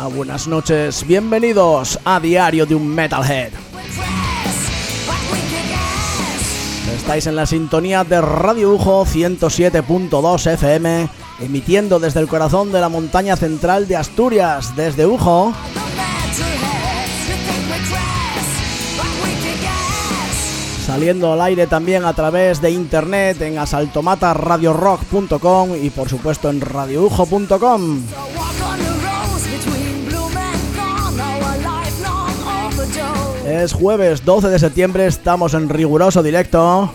buenas noches, bienvenidos a Diario de un Metalhead. Estáis en la sintonía de Radio Ujo 107.2 FM, emitiendo desde el corazón de la montaña central de Asturias, desde Ujo. Saliendo al aire también a través de internet en asaltomataradiorock.com y por supuesto en radioujo.com. Es jueves 12 de septiembre, estamos en riguroso directo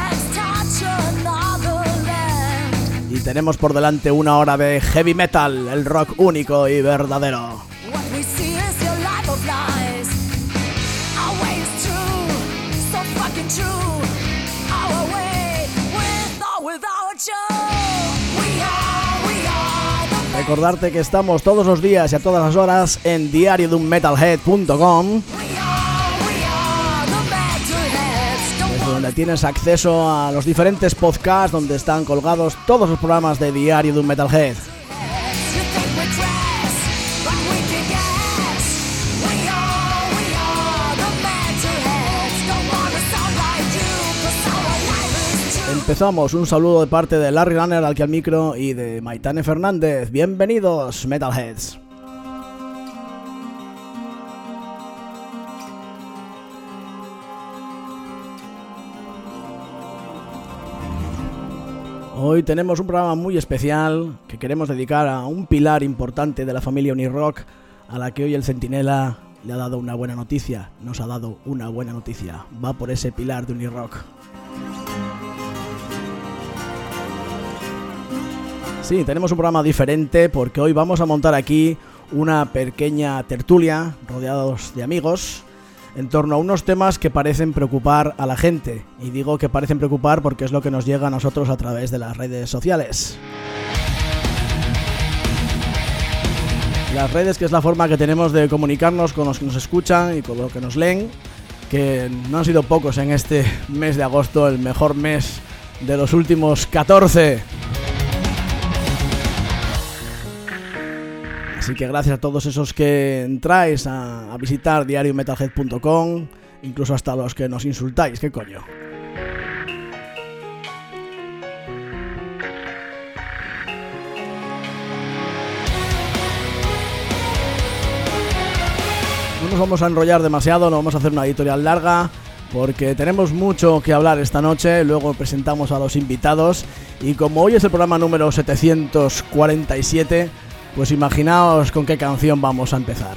y tenemos por delante una hora de heavy metal, el rock único y verdadero. Recordarte que estamos todos los días y a todas las horas en diariodeunmetalhead.com, desde donde tienes acceso a los diferentes podcasts donde están colgados todos los programas de Diario de un Metalhead. Empezamos, un saludo de parte de Larry Runner aquí al micro y de Maitane Fernández. Bienvenidos, Metalheads. Hoy tenemos un programa muy especial que queremos dedicar a un pilar importante de la familia Unirock, a la que hoy el Centinela le ha dado una buena noticia. Nos ha dado una buena noticia. Va por ese pilar de Unirock. Sí, tenemos un programa diferente porque hoy vamos a montar aquí una pequeña tertulia rodeados de amigos en torno a unos temas que parecen preocupar a la gente. Y digo que parecen preocupar porque es lo que nos llega a nosotros a través de las redes sociales. Las redes, que es la forma que tenemos de comunicarnos con los que nos escuchan y con los que nos leen, que no han sido pocos en este mes de agosto, el mejor mes de los últimos 14. Así que gracias a todos esos que entráis a visitar diariometalhead.com, incluso hasta los que nos insultáis, ¿qué coño? No nos vamos a enrollar demasiado, no vamos a hacer una editorial larga, porque tenemos mucho que hablar esta noche. Luego presentamos a los invitados y como hoy es el programa número 747, pues imaginaos con qué canción vamos a empezar.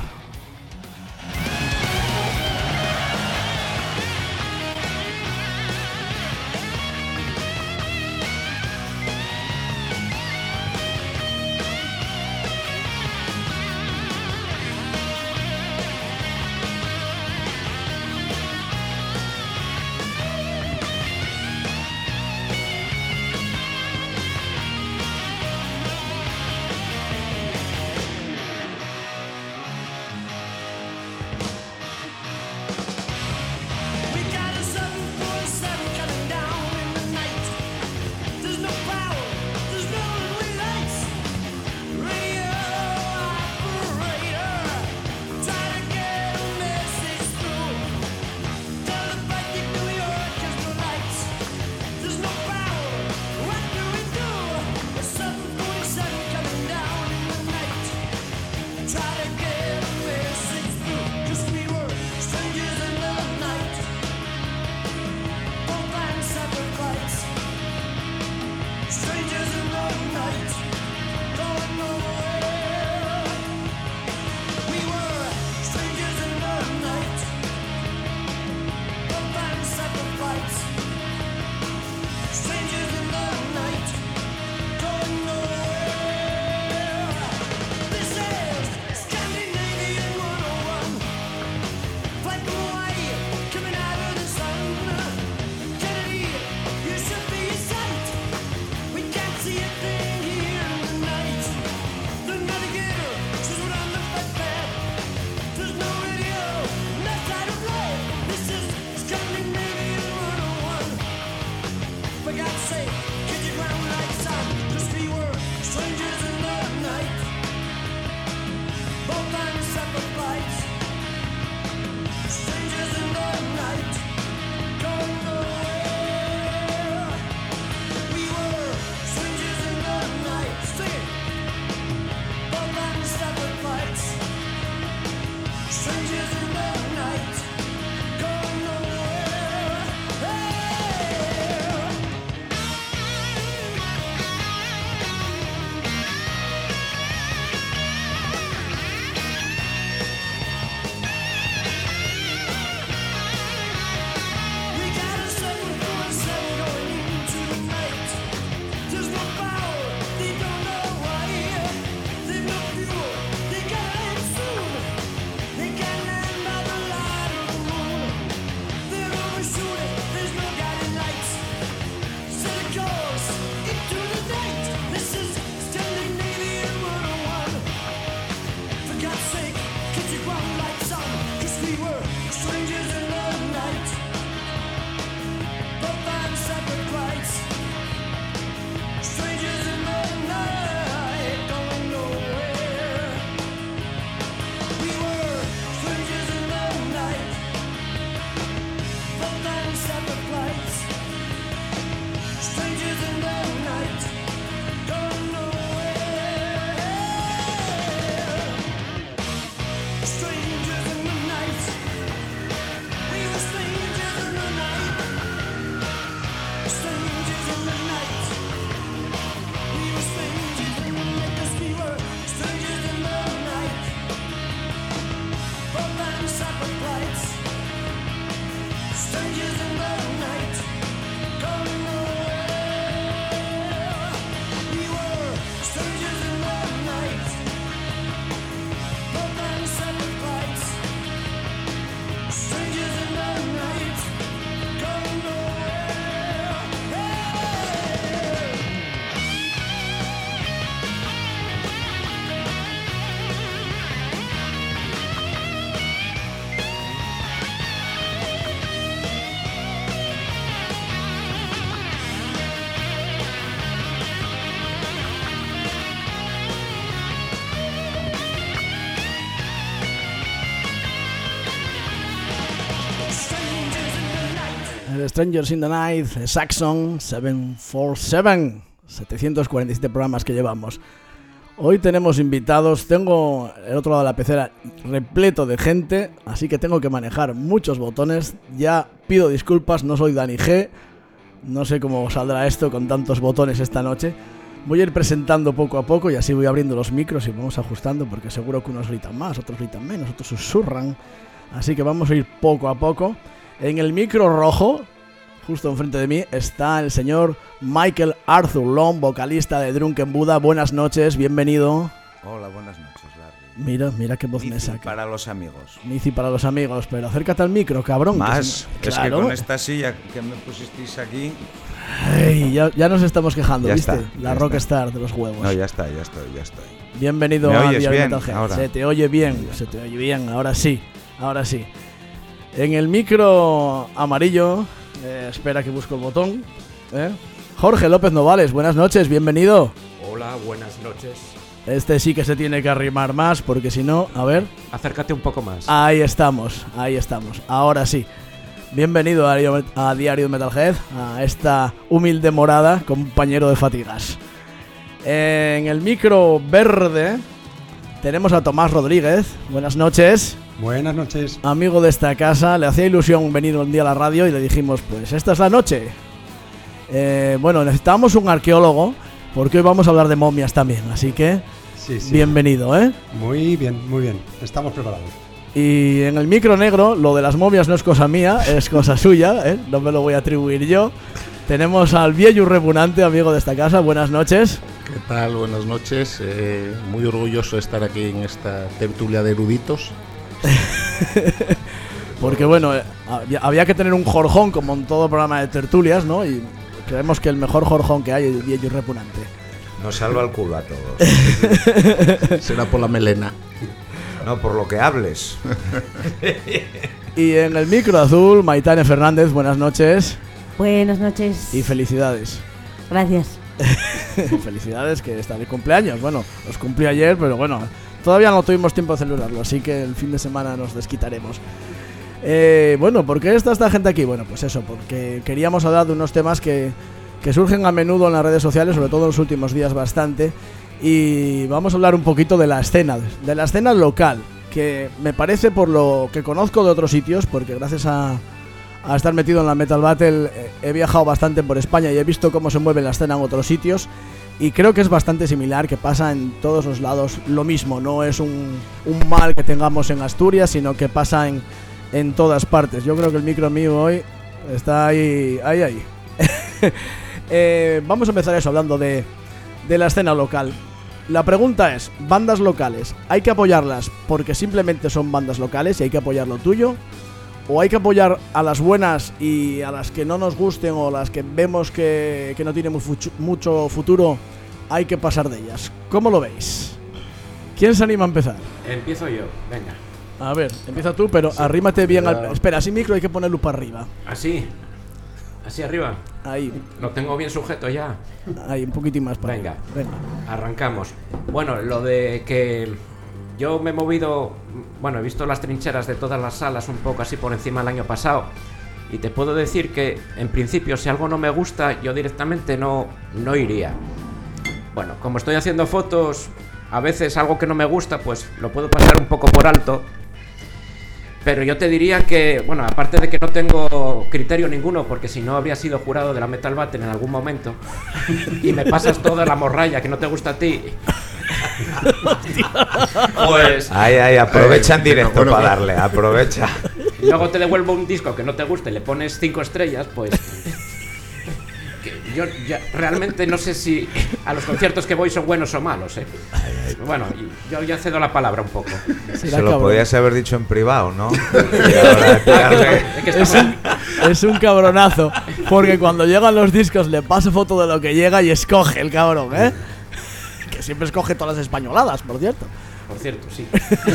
Strangers in the Night, Saxon 747, 747 programas que llevamos. Hoy tenemos invitados, tengo el otro lado de la pecera repleto de gente, así que tengo que manejar muchos botones. Ya pido disculpas, no soy Dani G, no sé cómo saldrá esto con tantos botones esta noche. Voy a ir presentando poco a poco y así voy abriendo los micros y vamos ajustando, porque seguro que unos gritan más, otros gritan menos, otros susurran. Así que vamos a ir poco a poco. En el micro rojo, justo enfrente de mí, está el señor Michael Arthur Long, vocalista de Drunken Buddha. Buenas noches, bienvenido. Hola, buenas noches, Larry. Mira qué voz me saca. Para los amigos. Mici para los amigos, pero acércate al micro, cabrón. Más, que es claro. que con esta silla que me pusisteis aquí... Ay, ya nos estamos quejando, ya ¿viste? Está, la rockstar de los huevos. No, ya estoy. Bienvenido ¿Me a oyes Diario bien Metalhead. ahora? Se te oye bien, ahora sí. En el micro amarillo, espera que busco el botón. Jorge López Novales, buenas noches, bienvenido. Hola, buenas noches. Este sí que se tiene que arrimar más, porque si no, a ver. Acércate un poco más. Ahí estamos. Ahora sí. Bienvenido a Diario Metalhead, a esta humilde morada, compañero de fatigas. En el micro verde tenemos a Tomás Rodríguez. Buenas noches. Buenas noches. Amigo de esta casa, le hacía ilusión venir un día a la radio y le dijimos, pues esta es la noche. Bueno, necesitamos un arqueólogo, porque hoy vamos a hablar de momias también, así que sí. Bienvenido, Muy bien, estamos preparados. Y en el micro negro, lo de las momias no es cosa mía, es cosa suya, no me lo voy a atribuir yo. Tenemos al viejo repugnante, amigo de esta casa, buenas noches. ¿Qué tal? Buenas noches, muy orgulloso de estar aquí en esta tertulia de eruditos. Porque bueno, había que tener un jorjón como en todo programa de tertulias, ¿no? Y creemos que el mejor jorjón que hay es el viejo repugnante. Nos salva el culo a todos. Será por la melena. No, por lo que hables. Y en el micro azul, Maitane Fernández, buenas noches. Buenas noches. Y felicidades. Gracias. Felicidades, que está de cumpleaños. Bueno, los cumplí ayer, pero bueno, todavía no tuvimos tiempo de celebrarlo, así que el fin de semana nos desquitaremos. Bueno, ¿por qué está esta gente aquí? Bueno, pues eso, porque queríamos hablar de unos temas que surgen a menudo en las redes sociales, sobre todo en los últimos días bastante. Y vamos a hablar un poquito de la escena local, que me parece, por lo que conozco de otros sitios, porque gracias a estar metido en la Metal Battle he viajado bastante por España y he visto cómo se mueve la escena en otros sitios, y creo que es bastante similar, que pasa en todos los lados lo mismo. No es un mal que tengamos en Asturias, sino que pasa en todas partes. Yo creo que el micro mío hoy está ahí. Vamos a empezar eso, hablando de la escena local. La pregunta es, bandas locales, ¿hay que apoyarlas porque simplemente son bandas locales y hay que apoyar lo tuyo? ¿O hay que apoyar a las buenas y a las que no nos gusten o las que vemos que no tienen mucho futuro, hay que pasar de ellas? ¿Cómo lo veis? ¿Quién se anima a empezar? Empiezo yo, venga. A ver, empieza tú, pero sí, arrímate bien al... Espera, así micro hay que ponerlo para arriba. ¿Así? ¿Así arriba? Ahí. Lo tengo bien sujeto ya. Ahí, un poquitín más para venga, arriba. Venga, arrancamos. Bueno, lo de que yo me he movido... Bueno, he visto las trincheras de todas las salas un poco así por encima el año pasado. Y te puedo decir que, en principio, si algo no me gusta, yo directamente no iría. Bueno, como estoy haciendo fotos, a veces algo que no me gusta, pues lo puedo pasar un poco por alto. Pero yo te diría que, bueno, aparte de que no tengo criterio ninguno, porque si no habría sido jurado de la Metal Battle en algún momento, y me pasas toda la morralla que no te gusta a ti, pues... Ay, aprovecha en directo para darle, aprovecha. Y luego te devuelvo un disco que no te gusta y le pones 5 estrellas, pues... Yo ya realmente no sé si a los conciertos que voy son buenos o malos, ¿eh? Bueno, yo ya cedo la palabra un poco. Se lo podías haber dicho en privado, ¿no? Es un cabronazo, porque cuando llegan los discos le paso foto de lo que llega y escoge el cabrón, ¿eh? Que siempre escoge todas las españoladas, por cierto. Por cierto, sí.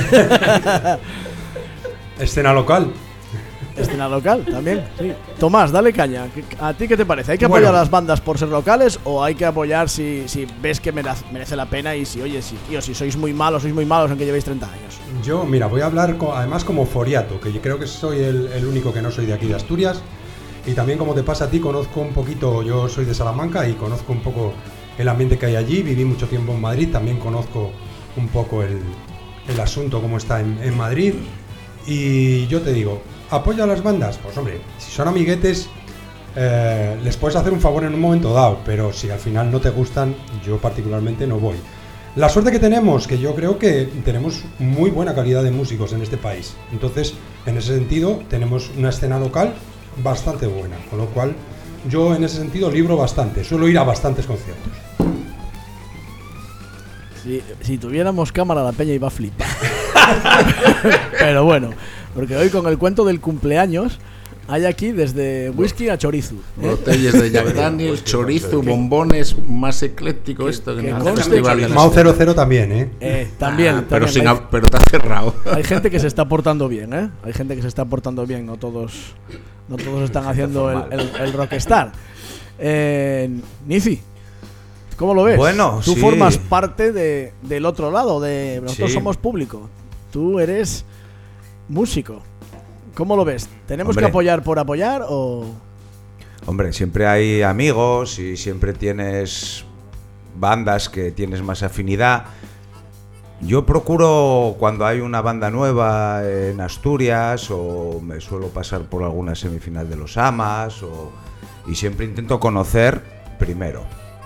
Escena local. Escena local, también, sí. Tomás, dale caña. ¿A ti qué te parece? ¿Hay que apoyar a las bandas por ser locales o hay que apoyar si ves que merece la pena y si, oye, si sois muy malos aunque llevéis 30 años? Yo, mira, voy a hablar además como foriato, que yo creo que soy el único que no soy de aquí de Asturias. Y también, como te pasa a ti, conozco un poquito, yo soy de Salamanca y conozco un poco el ambiente que hay allí. Viví mucho tiempo en Madrid, también conozco un poco el asunto, cómo está en Madrid. Y yo te digo, ¿apoyo a las bandas? Pues hombre, si son amiguetes, les puedes hacer un favor en un momento dado, pero si al final no te gustan, yo particularmente no voy. La suerte que tenemos, que yo creo que tenemos muy buena calidad de músicos en este país. Entonces, en ese sentido, tenemos una escena local bastante buena, con lo cual yo en ese sentido libro bastante, suelo ir a bastantes conciertos. Si tuviéramos cámara, la peña iba a flipar. Pero bueno, porque hoy con el cuento del cumpleaños hay aquí desde whisky a chorizo, botellas de Jack Daniels, chorizo, bombones, más ecléctico esto que no festival. Mao 00 también, también. Pero está cerrado. Hay gente que se está portando bien, Hay gente que se está portando bien, no todos están haciendo el rockstar. Nifi, ¿cómo lo ves? Bueno, tú sí. formas parte del otro lado, nosotros somos público. Tú eres músico. ¿Cómo lo ves? ¿Tenemos que apoyar por apoyar o...? Hombre, siempre hay amigos y siempre tienes bandas que tienes más afinidad. Yo procuro, cuando hay una banda nueva en Asturias, o me suelo pasar por alguna semifinal de los AMAs, y siempre intento conocer primero.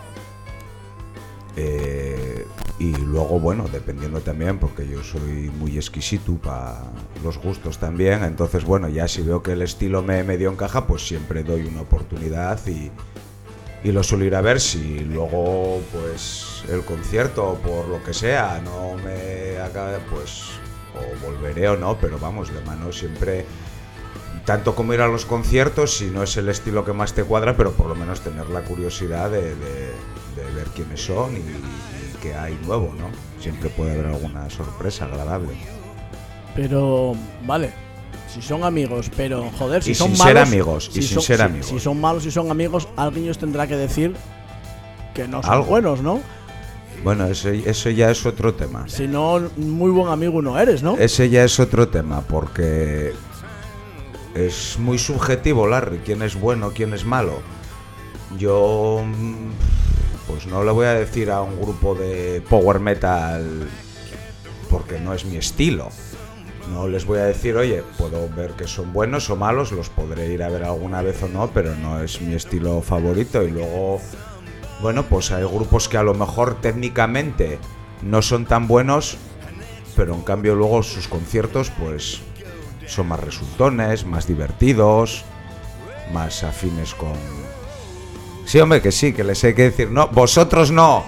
Y luego, bueno, dependiendo también, porque yo soy muy exquisito para los gustos también, entonces, bueno, ya si veo que el estilo me medio encaja, pues siempre doy una oportunidad y lo suelo ir a ver. Si luego, pues, el concierto, por lo que sea, no me acaba, pues, o volveré o no, pero vamos, de mano siempre, tanto como ir a los conciertos, si no es el estilo que más te cuadra, pero por lo menos tener la curiosidad de ver quiénes son y qué hay nuevo, ¿no? Siempre puede haber alguna sorpresa agradable. Pero, vale, si son amigos, pero joder, si y son sin malos, ser amigos, y sin ser amigos. Si son malos y son amigos, alguien os tendrá que decir que no son algo buenos, ¿no? Bueno, ese ya es otro tema. Si no, muy buen amigo no eres, ¿no? Ese ya es otro tema, porque es muy subjetivo, Larry, quién es bueno, quién es malo. Yo, pues no le voy a decir a un grupo de power metal porque no es mi estilo. No les voy a decir, oye, puedo ver que son buenos o malos, los podré ir a ver alguna vez o no, pero no es mi estilo favorito. Y luego, bueno, pues hay grupos que a lo mejor técnicamente no son tan buenos, pero en cambio luego sus conciertos pues son más resultones, más divertidos, más afines con... Sí, hombre, que sí, que les hay que decir, no, vosotros no.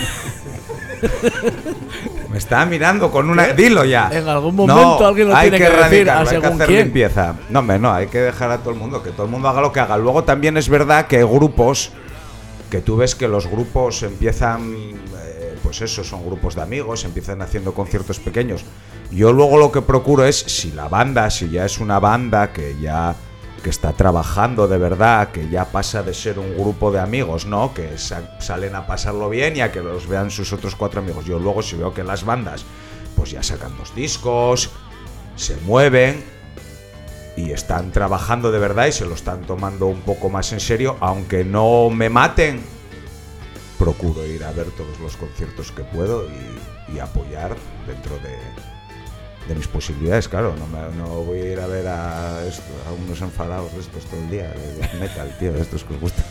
Me está mirando con una... Dilo ya. En algún momento alguien lo tiene que decir, a hay que según hacer quién. limpieza. No, hombre, no, hay que dejar a todo el mundo, que todo el mundo haga lo que haga. Luego también es verdad que hay grupos que tú ves que los grupos empiezan, pues eso, son grupos de amigos, empiezan haciendo conciertos pequeños. Yo luego lo que procuro es, si ya es una banda que está trabajando de verdad, que ya pasa de ser un grupo de amigos, ¿no? Que salen a pasarlo bien y a que los vean sus otros 4 amigos. Yo luego, si veo que las bandas pues ya sacan 2 discos, se mueven y están trabajando de verdad y se lo están tomando un poco más en serio, aunque no me maten, procuro ir a ver todos los conciertos que puedo y apoyar dentro de mis posibilidades, claro. No voy a ir a ver a unos enfadados de estos todo el día, de metal, tío, de estos que os gustan.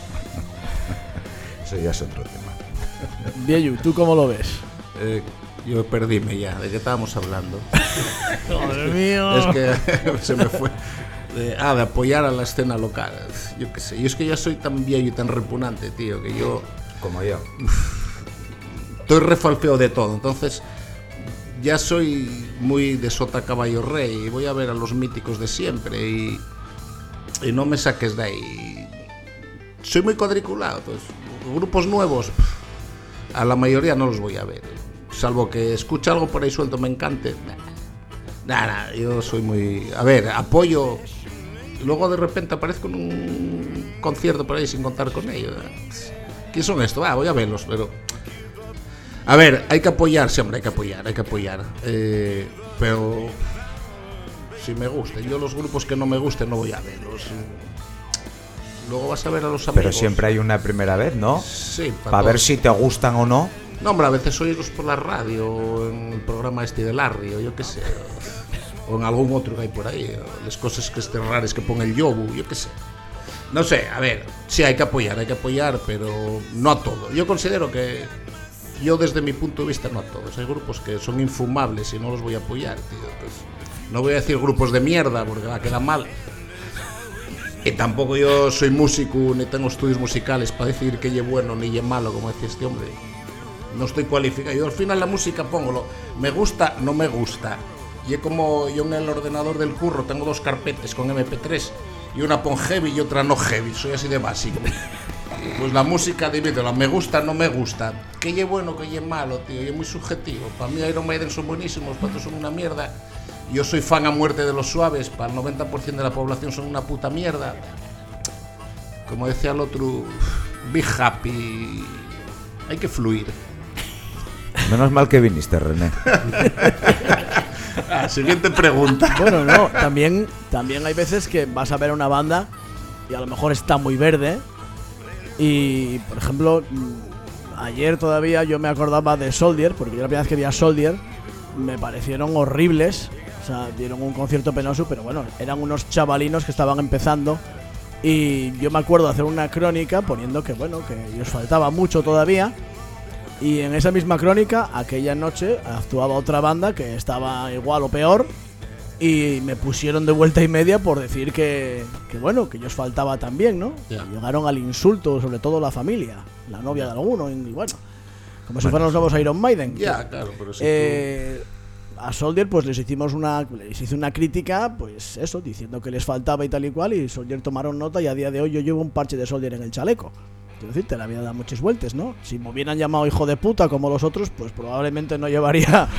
Eso ya es otro tema. Vieyu, ¿tú cómo lo ves? Yo perdíme ya, ¿de qué estábamos hablando? ¡Joder mío! Es que se me fue. De apoyar a la escena local. Yo qué sé, yo es que ya soy tan viejo y tan repugnante, tío, que yo... Como yo. Estoy refalfeo de todo, entonces... Ya soy muy de sota caballo rey y voy a ver a los míticos de siempre y no me saques de ahí. Soy muy cuadriculado, pues grupos nuevos a la mayoría no los voy a ver, salvo que escuche algo por ahí suelto me encante. Nada, yo soy muy... A ver, apoyo, luego de repente aparezco en un concierto por ahí sin contar con ellos. ¿Quién son estos? Voy a verlos, pero... A ver, hay que apoyar, siempre hay que apoyar. Pero si me gusten, yo los grupos que no me gusten no voy a verlos. Luego vas a ver a los amigos. Pero siempre hay una primera vez, ¿no? Sí, para ver si te gustan o no. No, hombre, a veces oírlos por la radio, o en el programa de Larry, o yo qué sé. O en algún otro que hay por ahí. Las cosas que estén raras que ponga el Yobu, yo qué sé. No sé, a ver, sí hay que apoyar, pero no a todo. Yo considero que... Yo desde mi punto de vista no a todos. Hay grupos que son infumables y no los voy a apoyar, tío. Pues, no voy a decir grupos de mierda porque va a quedar mal. Y tampoco yo soy músico ni tengo estudios musicales para decir que ye bueno ni ye malo, como decía este hombre. No estoy cualificado. Yo al final la música pongo me gusta, no me gusta. Y es como yo en el ordenador del curro tengo 2 carpetas con MP3 y una pon heavy y otra no heavy. Soy así de básico. Pues la música, divídela, me gusta, no me gusta. Que ye bueno, que ye malo, tío, y es muy subjetivo. Para mí Iron Maiden son buenísimos, para otros son una mierda. Yo soy fan a muerte de Los Suaves, para el 90% de la población son una puta mierda. Como decía el otro, be happy. Hay que fluir. Menos mal que viniste, René. Siguiente pregunta. Bueno, no, también hay veces que vas a ver una banda y a lo mejor está muy verde. Y, por ejemplo, ayer todavía yo me acordaba de Soldier, porque yo la primera vez que vi a Soldier me parecieron horribles. O sea, dieron un concierto penoso, pero bueno, eran unos chavalinos que estaban empezando. Y yo me acuerdo de hacer una crónica poniendo que, bueno, que les faltaba mucho todavía. Y en esa misma crónica, aquella noche, actuaba otra banda que estaba igual o peor. Y me pusieron de vuelta y media por decir que bueno, que ellos faltaba también, ¿no? Yeah. Llegaron al insulto, sobre todo la familia, la novia de alguno, y bueno, como si fueran los nuevos Iron Maiden. Ya, claro, pero si a Soldier pues les hice una crítica, pues eso, diciendo que les faltaba y tal y cual, y Soldier tomaron nota y a día de hoy yo llevo un parche de Soldier en el chaleco. Quiero decir, te la había dado muchas vueltas, ¿no? Si me hubieran llamado hijo de puta como los otros, pues probablemente no llevaría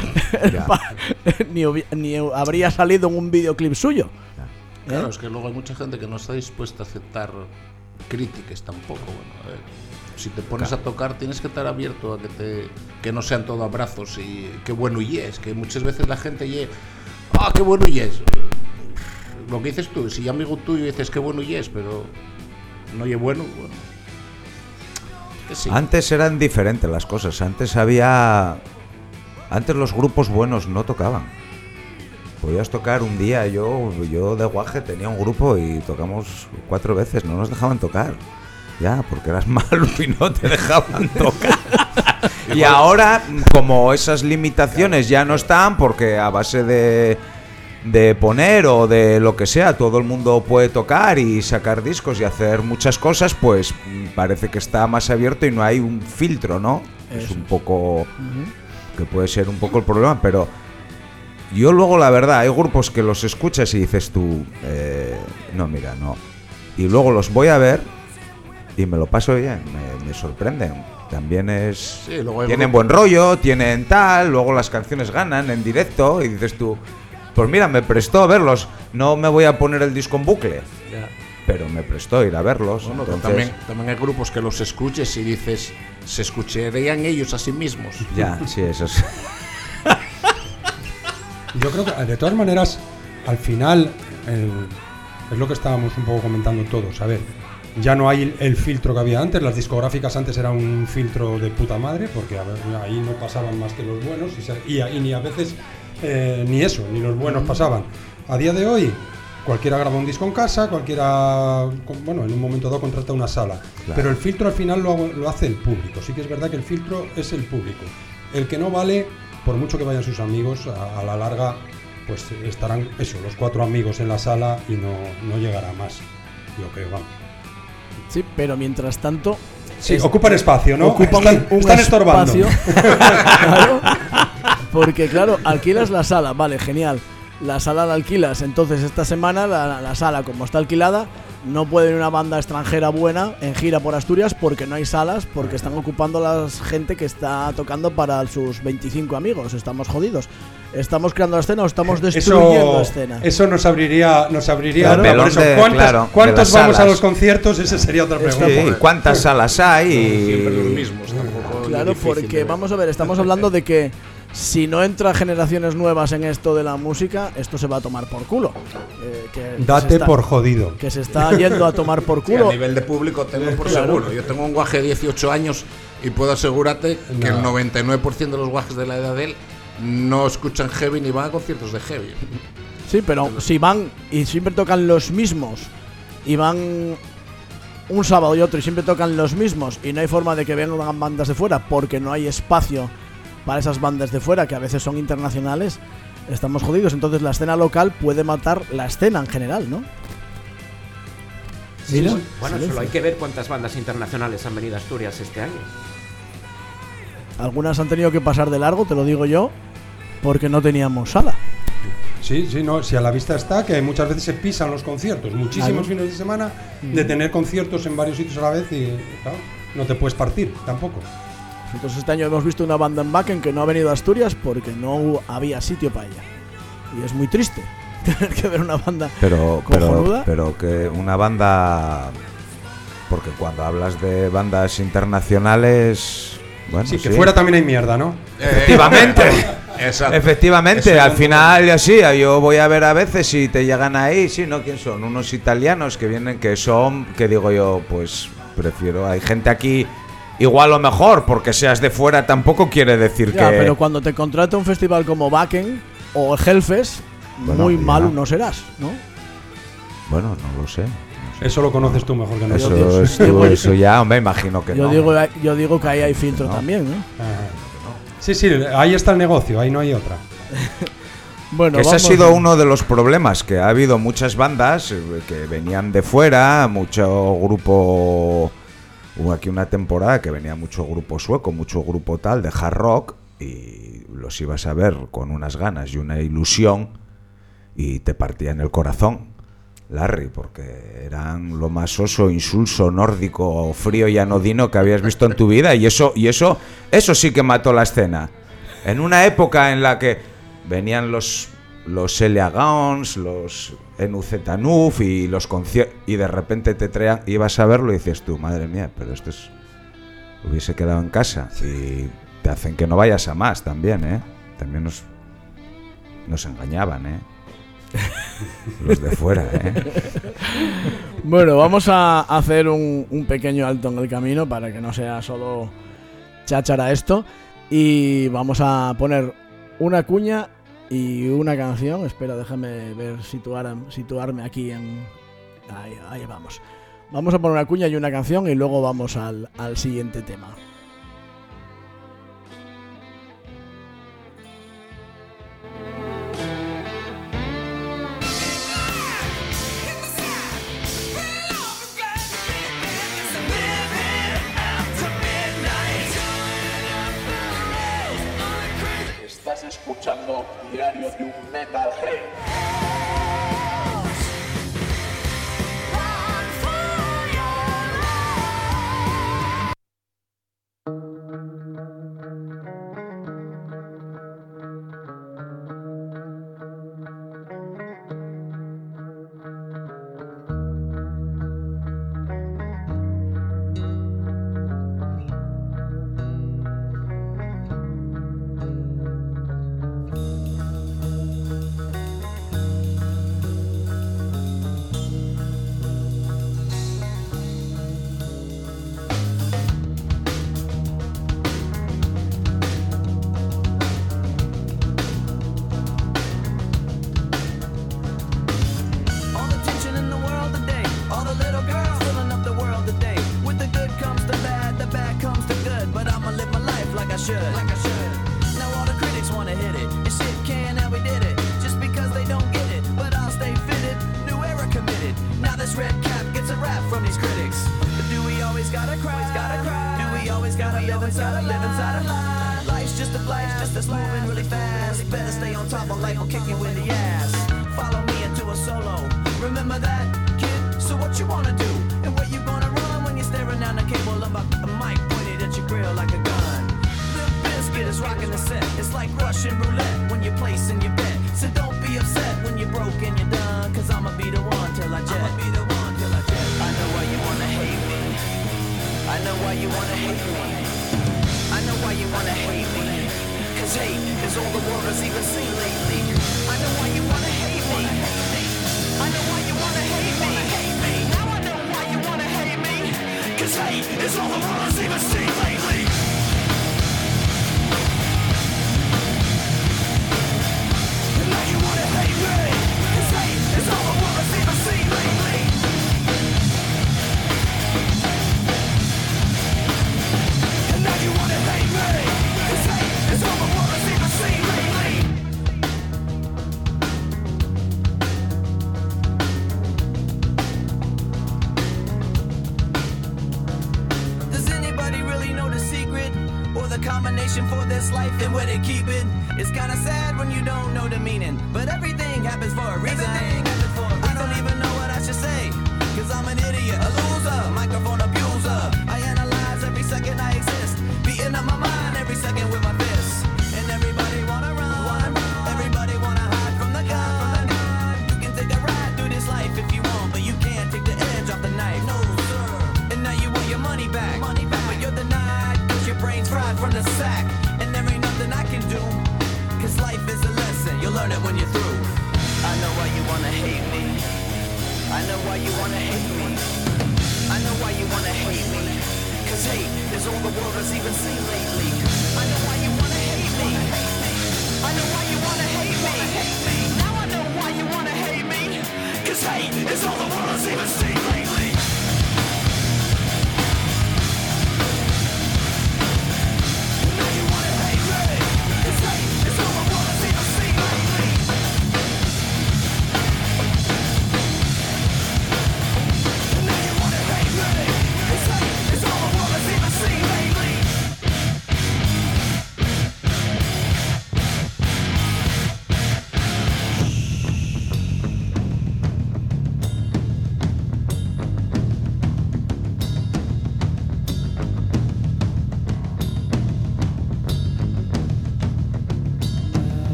ni habría salido en un videoclip suyo. Claro, es que luego hay mucha gente que no está dispuesta a aceptar críticas tampoco. Bueno, si te pones a tocar tienes que estar abierto a que no sean todo abrazos y qué bueno y es, que muchas veces la gente qué bueno y es. Lo que dices tú, si amigo tuyo dices qué bueno y es, pero no es bueno. Sí. Antes eran diferentes las cosas. Antes los grupos buenos no tocaban. podías tocar un día. Yo de Guaje tenía un grupo y tocamos 4 veces, no nos dejaban tocar. Ya, porque eras malo y no te dejaban tocar. Y ahora, como esas limitaciones ya no están, porque a base de poner o de lo que sea, todo el mundo puede tocar y sacar discos y hacer muchas cosas, pues parece que está más abierto y no hay un filtro, ¿no? Eso. Es un poco... que puede ser un poco el problema, pero yo luego, la verdad, hay grupos que los escuchas y dices tú, no, mira, no. Y luego los voy a ver y me lo paso bien, me sorprenden. También es... Sí, tienen buen rollo, tienen tal, luego las canciones ganan en directo y dices tú, pues mira, me prestó verlos, no me voy a poner el disco en bucle, ya, pero me prestó ir a verlos. Bueno, entonces... también hay grupos que los escuches y dices, se escucharían ellos a sí mismos. Ya, sí, eso es. Yo creo que, de todas maneras, al final, es lo que estábamos un poco comentando todos. A ver, ya no hay el filtro que había antes. Las discográficas antes era un filtro de puta madre, porque a ver, ahí no pasaban más que los buenos y ni a veces ni eso, ni los buenos pasaban. A día de hoy, cualquiera graba un disco en casa, cualquiera, bueno, en un momento dado contrata una sala. Claro. Pero el filtro al final lo hace el público. Sí que es verdad que el filtro es el público. El que no vale, por mucho que vayan sus amigos, a la larga, pues estarán los 4 amigos en la sala y no llegará más. Yo creo, vamos. Sí, pero mientras tanto... Sí, ocupan espacio, ¿no? Ocupan están estorbando. Claro, porque claro, alquilas la sala, vale, genial. La sala la alquilas, entonces esta semana la sala, como está alquilada, no puede ir una banda extranjera buena en gira por Asturias porque no hay salas, porque están ocupando la gente que está tocando para sus 25 amigos. Estamos jodidos. ¿Estamos creando la escena o estamos destruyendo la escena? Eso nos abriría claro, por eso, ¿cuántos vamos salas a los conciertos? Esa sería otra pregunta. Sí, ¿cuántas salas hay? Siempre los mismos. Claro, porque vamos a ver, estamos hablando de que si no entra generaciones nuevas en esto de la música, esto se va a tomar por culo. Date por jodido. Que se está yendo a tomar por culo. Sí, a nivel de público tengo por seguro. Yo tengo un guaje de 18 años y puedo asegurarte que el 99% de los guajes de la edad de él no escuchan heavy ni van a conciertos de heavy. Sí, pero si van y siempre tocan los mismos y van un sábado y otro y siempre tocan los mismos y no hay forma de que vengan bandas de fuera porque no hay espacio para esas bandas de fuera que a veces son internacionales, estamos jodidos. Entonces la escena local puede matar la escena en general, ¿no? Sí, bueno, solo hay que ver cuántas bandas internacionales han venido a Asturias este año. Algunas han tenido que pasar de largo, te lo digo yo, porque no teníamos sala. Sí, no, si a la vista está que muchas veces se pisan los conciertos, muchísimos fines de semana de tener conciertos en varios sitios a la vez y claro, no te puedes partir tampoco. Entonces este año hemos visto una banda en Wacken que no ha venido a Asturias porque no había sitio para ella. Y es muy triste tener que ver una banda cojonuda. Pero que una banda... Porque cuando hablas de bandas internacionales... Bueno, sí, que fuera también hay mierda, ¿no? Efectivamente. Efectivamente, al final así, yo voy a ver a veces y te llegan ahí, sí, ¿no? ¿Quién son? Unos italianos que vienen, que son, que digo yo, pues prefiero, hay gente aquí igual o mejor, porque seas de fuera tampoco quiere decir ya, que... pero cuando te contrata un festival como Wacken o Hellfest, bueno, muy malo no serás, ¿no? Bueno, no lo sé. Eso lo conoces tú mejor que nosotros. Eso ya, me imagino que yo digo que ahí hay filtro también, ¿no? Sí, ahí está el negocio, ahí no hay otra. Bueno, ese ha sido uno de los problemas, que ha habido muchas bandas que venían de fuera, mucho grupo... Hubo aquí una temporada que venía mucho grupo sueco, mucho grupo tal, de hard rock, y los ibas a ver con unas ganas y una ilusión, y te partían el corazón. Larry, porque eran lo más oso, insulso, nórdico, frío y anodino que habías visto en tu vida, y eso sí que mató la escena. En una época en la que venían los L.A. Guns, los NUZ y los conciertos, y de repente te traían, ibas a verlo y dices tú, madre mía, pero esto hubiese quedado en casa, y te hacen que no vayas a más también, ¿eh? También nos engañaban, ¿eh? Los de fuera, ¿eh? Bueno, vamos a hacer un pequeño alto en el camino para que no sea solo cháchara esto, y vamos a poner una cuña y una canción. Espera, déjame ver, situarme aquí en... Ahí vamos. Vamos a poner una cuña y una canción y luego vamos al siguiente tema. Estás escuchando Diario de un Metalhead.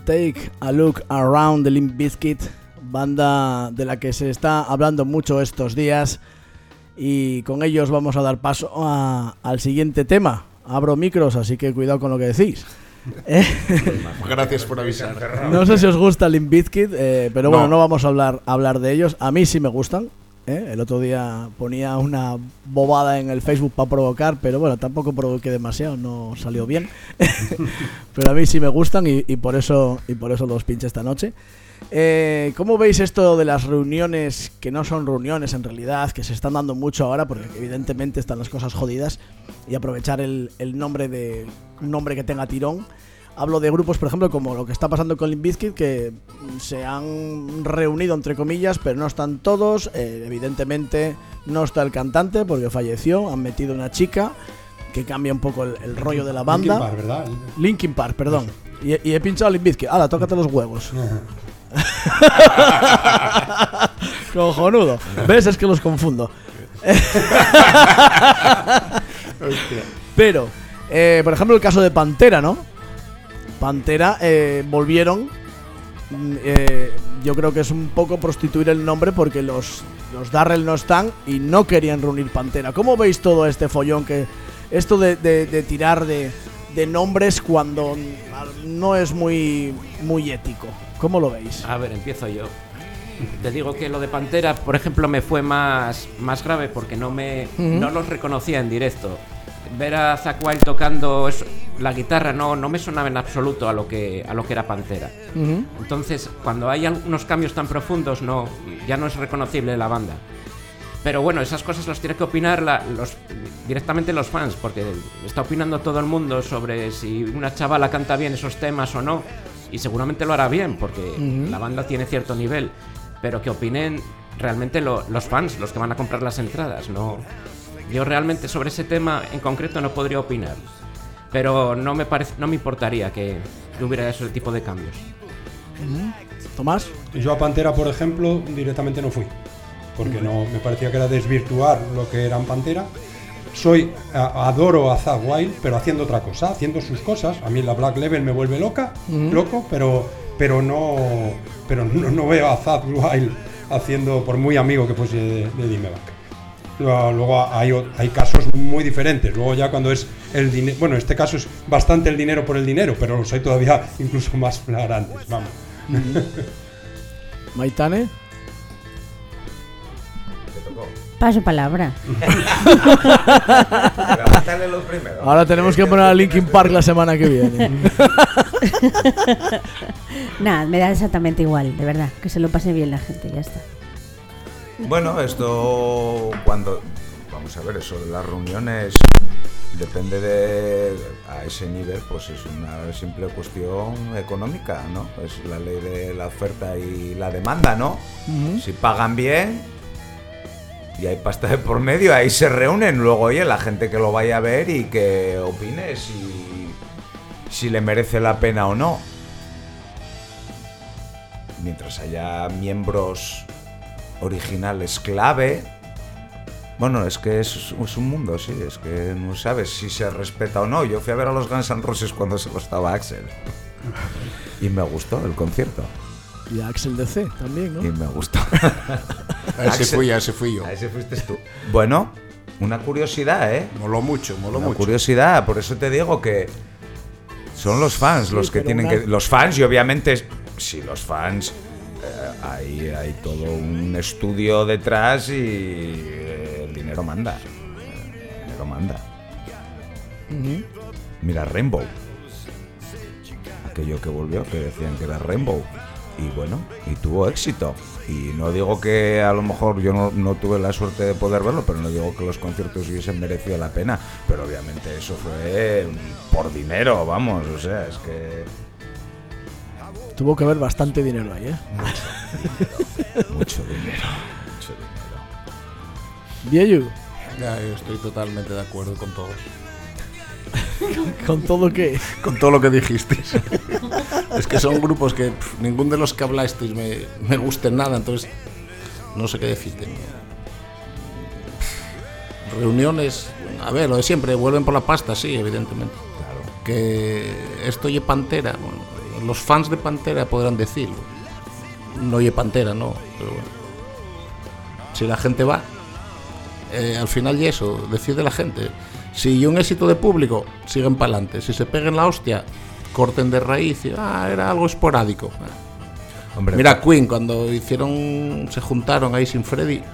Take a Look Around de Limp Bizkit, banda de la que se está hablando mucho estos días, y con ellos vamos a dar paso al siguiente tema. Abro micros, así que cuidado con lo que decís. Gracias por avisar. No sé si os gusta Limp Bizkit, pero bueno, no vamos a hablar de ellos. A mí sí me gustan. El otro día ponía una bobada en el Facebook para provocar, pero bueno, tampoco provoqué demasiado, no salió bien. Pero a mí sí me gustan y por eso los pinché esta noche. ¿Cómo veis esto de las reuniones que no son reuniones en realidad, que se están dando mucho ahora, porque evidentemente están las cosas jodidas, y aprovechar el nombre de un nombre que tenga tirón? Hablo de grupos, por ejemplo, como lo que está pasando con Limp Bizkit, que se han reunido, entre comillas, pero no están todos. Evidentemente no está el cantante porque falleció. Han metido una chica que cambia un poco el rollo de la banda. Linkin Park, ¿verdad? Linkin Park, perdón. Y he pinchado Limp Bizkit. ¡Hala, tócate los huevos! Cojonudo. ¿Ves? Es que los confundo. Pero, por ejemplo, el caso de Pantera, ¿no? Pantera volvieron. Yo creo que es un poco prostituir el nombre, porque los Darrell no están y no querían reunir Pantera. ¿Cómo veis todo este follón? Que esto de tirar de nombres cuando no es muy ético. ¿Cómo lo veis? A ver, empiezo yo. Te digo que lo de Pantera, por ejemplo, me fue más grave porque no los reconocía en directo. Ver a Zakk Wylde tocando la guitarra no me sonaba en absoluto a lo que era Pantera. Entonces, cuando hay unos cambios tan profundos, ya no es reconocible la banda. Pero bueno, esas cosas las tiene que opinar directamente los fans, porque está opinando todo el mundo sobre si una chavala canta bien esos temas o no, y seguramente lo hará bien, porque la banda tiene cierto nivel, pero que opinen realmente los fans, los que van a comprar las entradas, no. Yo realmente sobre ese tema en concreto no podría opinar, pero no me importaría que hubiera ese tipo de cambios. ¿Tomás? Yo a Pantera, por ejemplo, directamente no fui, porque no me parecía que era desvirtuar lo que eran Pantera. Adoro a Zakk Wylde, pero haciendo otra cosa, haciendo sus cosas. A mí la Black Label me vuelve loco, pero no veo a Zakk Wylde haciendo, por muy amigo que fuese de Dimebag. Luego hay casos muy diferentes. Luego ya cuando es el dinero, bueno, en este caso es bastante el dinero por el dinero, pero los hay todavía incluso más flagrantes, vamos. Maitane. Paso palabra. Ahora tenemos que poner a Linkin Park la semana que viene. Nada, me da exactamente igual, de verdad. Que se lo pase bien la gente, ya está. Bueno, esto vamos a ver, eso de las reuniones depende a ese nivel, pues es una simple cuestión económica, ¿no? Es la ley de la oferta y la demanda, ¿no? Si pagan bien y hay pasta de por medio, ahí se reúnen. Luego, oye, la gente que lo vaya a ver y que opine si le merece la pena o no. Mientras haya miembros originales clave, bueno, es que es un mundo, sí, es que no sabes si se respeta o no. Yo fui a ver a los Guns N' Roses cuando se lo estaba Axl y me gustó el concierto. Y a Axl DC también, ¿no? Y me gustó. A ese fui yo. A ese fuiste tú. Bueno, una curiosidad, ¿eh? Moló mucho. Curiosidad, por eso te digo que son los fans los que tienen que... Los fans, y obviamente, sí, los fans... hay todo un estudio detrás y el dinero manda. Mira Rainbow, aquello que volvió, que decían que era Rainbow, y bueno, y tuvo éxito. Y no digo que a lo mejor yo no tuve la suerte de poder verlo, pero no digo que los conciertos hubiesen merecido la pena, pero obviamente eso fue por dinero, vamos, o sea, es que tuvo que haber bastante dinero ahí, ¿eh? Mucho dinero. Vieyu. Ya, yo estoy totalmente de acuerdo con todos. ¿Con todo qué? Con todo lo que dijisteis. Es que son grupos que ninguno de los que hablasteis me gusten nada, entonces no sé qué decirte. Reuniones, a ver, lo de siempre, vuelven por la pasta, sí, evidentemente. Claro. Que esto y Pantera, bueno, los fans de Pantera podrán decirlo. No oye Pantera, no, pero bueno. Si la gente va, al final y eso, decide la gente. Si un éxito de público, siguen para adelante. Si se peguen la hostia, corten de raíz y era algo esporádico. Hombre, mira Queen cuando se juntaron ahí sin Freddy.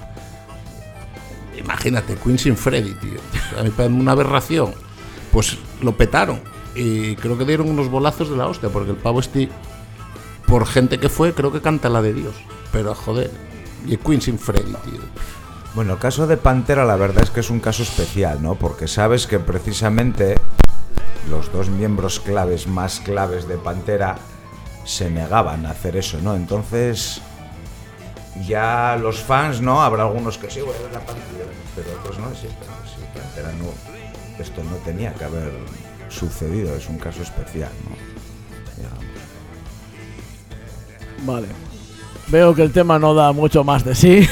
Imagínate, Queen sin Freddy, tío. A mí me parece una aberración. Pues lo petaron y creo que dieron unos bolazos de la hostia, porque el pavo por gente que fue, creo que canta la de Dios. Pero joder, y Queen sin Freddy, tío. Bueno, el caso de Pantera la verdad es que es un caso especial, ¿no? Porque sabes que precisamente los dos miembros más claves de Pantera se negaban a hacer eso, ¿no? Entonces ya los fans, ¿no? Habrá algunos que sí, voy a ver la Pantera, pero otros no. Sí, Pantera no, esto no tenía que haber sucedido, es un caso especial, ¿no? Digamos. Vale. Veo que el tema no da mucho más de sí.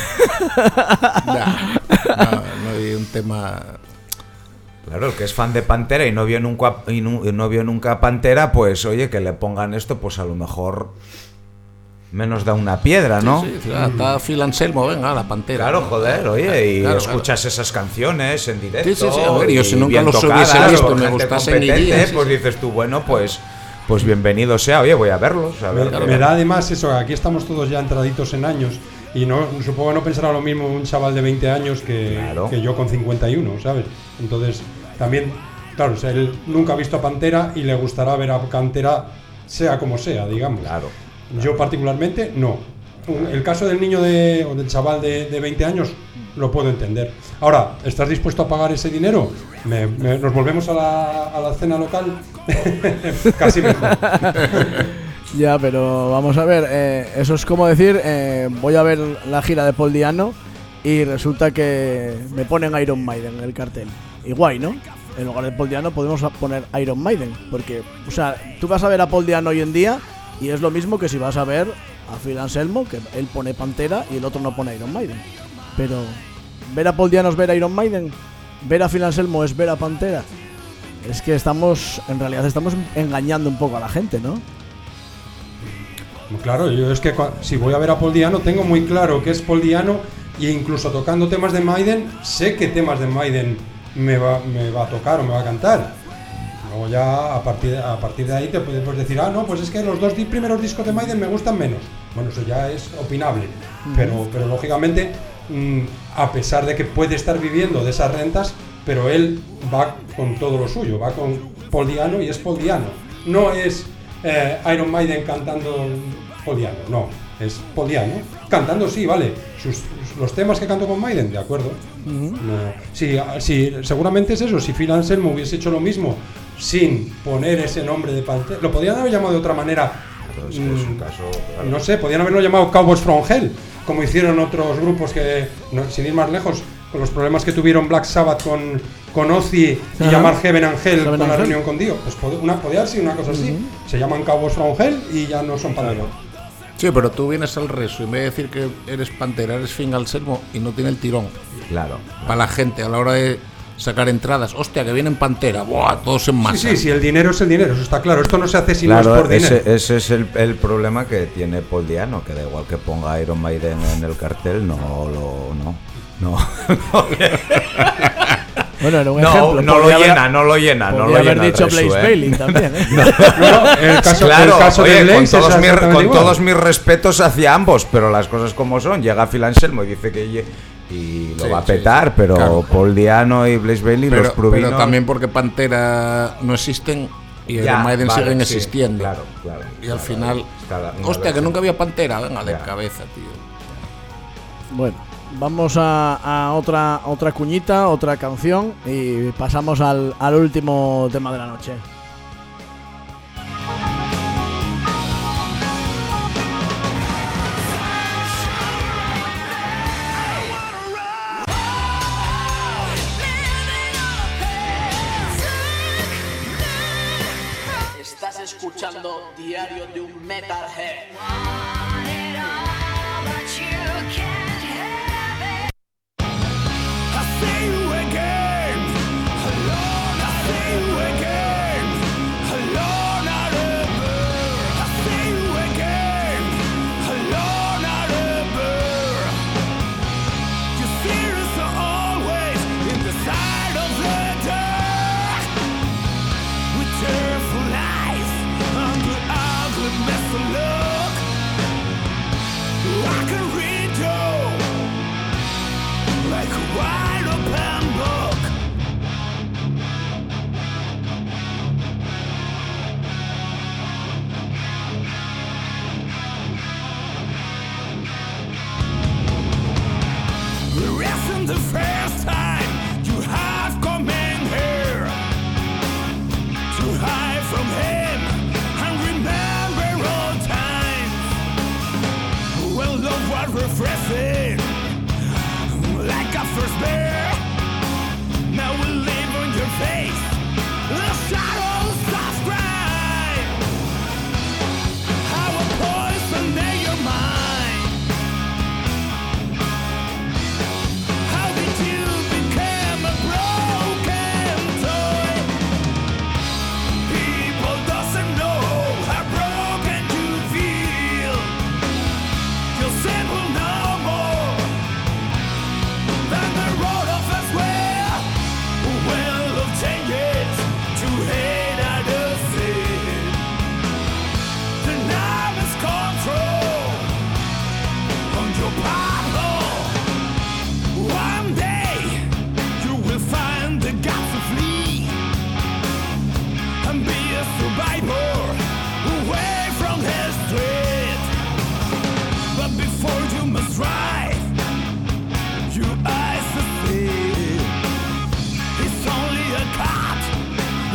No hay un tema. Claro, el que es fan de Pantera y no vio nunca Pantera, pues oye, que le pongan esto, pues a lo mejor menos da una piedra, ¿no? Sí, está Phil Anselmo, venga, la Pantera. Claro, joder, oye, y claro, escuchas esas canciones en directo. Sí, a ver, yo si nunca bien los tocadas, hubiese visto, me gente gustasen ni competente, días. pues dices tú, bueno, pues bienvenido sea, oye, voy a verlos. A ver, Me da además eso, aquí estamos todos ya entraditos en años y no supongo que no pensará lo mismo un chaval de 20 años que yo con 51, ¿sabes? Entonces, también, claro, o sea, él nunca ha visto a Pantera y le gustará ver a Pantera sea como sea, digamos. Claro. Yo particularmente, no. El caso del niño o del chaval de 20 años lo puedo entender. Ahora, ¿estás dispuesto a pagar ese dinero? Nos volvemos a la cena local. Casi mejor. Ya, pero vamos a ver, eso es como decir, voy a ver la gira de Paul Di'Anno y resulta que me ponen Iron Maiden en el cartel. Y guay, ¿no? En lugar de Paul Di'Anno podemos poner Iron Maiden, porque, o sea, tú vas a ver a Paul Di'Anno hoy en día y es lo mismo que si vas a ver a Phil Anselmo, que él pone Pantera y el otro no pone Iron Maiden. Pero ver a Paul Di'Anno es ver a Iron Maiden, ver a Phil Anselmo es ver a Pantera. Es que en realidad estamos engañando un poco a la gente, ¿no? Claro, yo es que si voy a ver a Paul Di'Anno tengo muy claro que es Paul Di'Anno e incluso tocando temas de Maiden, sé qué temas de Maiden me va a tocar o me va a cantar. Luego ya a partir de ahí te puedes decir, no, pues es que los dos primeros discos de Maiden me gustan menos. Bueno, eso ya es opinable, pero lógicamente, a pesar de que puede estar viviendo de esas rentas, pero él va con todo lo suyo, va con Paul Di'Anno y es Paul Di'Anno. No es Iron Maiden cantando Paul Di'Anno, no, es Paul Di'Anno cantando, sí, vale, los temas que canto con Maiden, de acuerdo. No, sí, seguramente es eso. Si Phil Anselmo hubiese hecho lo mismo sin poner ese nombre de Pantera, lo podrían haber llamado de otra manera. Es que es un caso, claro. No sé, podrían haberlo llamado Cowboys from Hell, como hicieron otros grupos que, sin ir más lejos, con los problemas que tuvieron Black Sabbath con Ozzy y llamar Heaven and Hell con la reunión con Dio. Pues podría haber sido una cosa así. Se llaman Cowboys from Hell y ya no son Pantera. Sí, pero tú vienes al resto y en vez de decir que eres Pantera, eres Phil Anselmo y no tiene el tirón. Claro. Para la gente a la hora de sacar entradas. Hostia, que vienen Pantera. Buah, todos en masa. Sí, el dinero es el dinero, eso está claro. Esto no se hace si no es por dinero. Ese es el problema que tiene Paul Di'Anno, que da igual que ponga Iron Maiden en el cartel, no. Bueno, era un ejemplo. No lo llena. Podría haber dicho Blaze Bayley también, ¿eh? El caso de Blaze con todos mis respetos hacia ambos, pero las cosas como son. Llega Phil Anselmo y dice que lo va a petar, pero claro. Paul Di'Anno y Blaze Bayley los provinos. Pero también porque Pantera no existen y Iron Maiden siguen existiendo. Claro. Y al final, hostia, que nunca había Pantera. Venga, de cabeza, tío. Bueno, vamos a otra cuñita, otra canción y pasamos al último tema de la noche. Estás escuchando Diario de un Metalhead.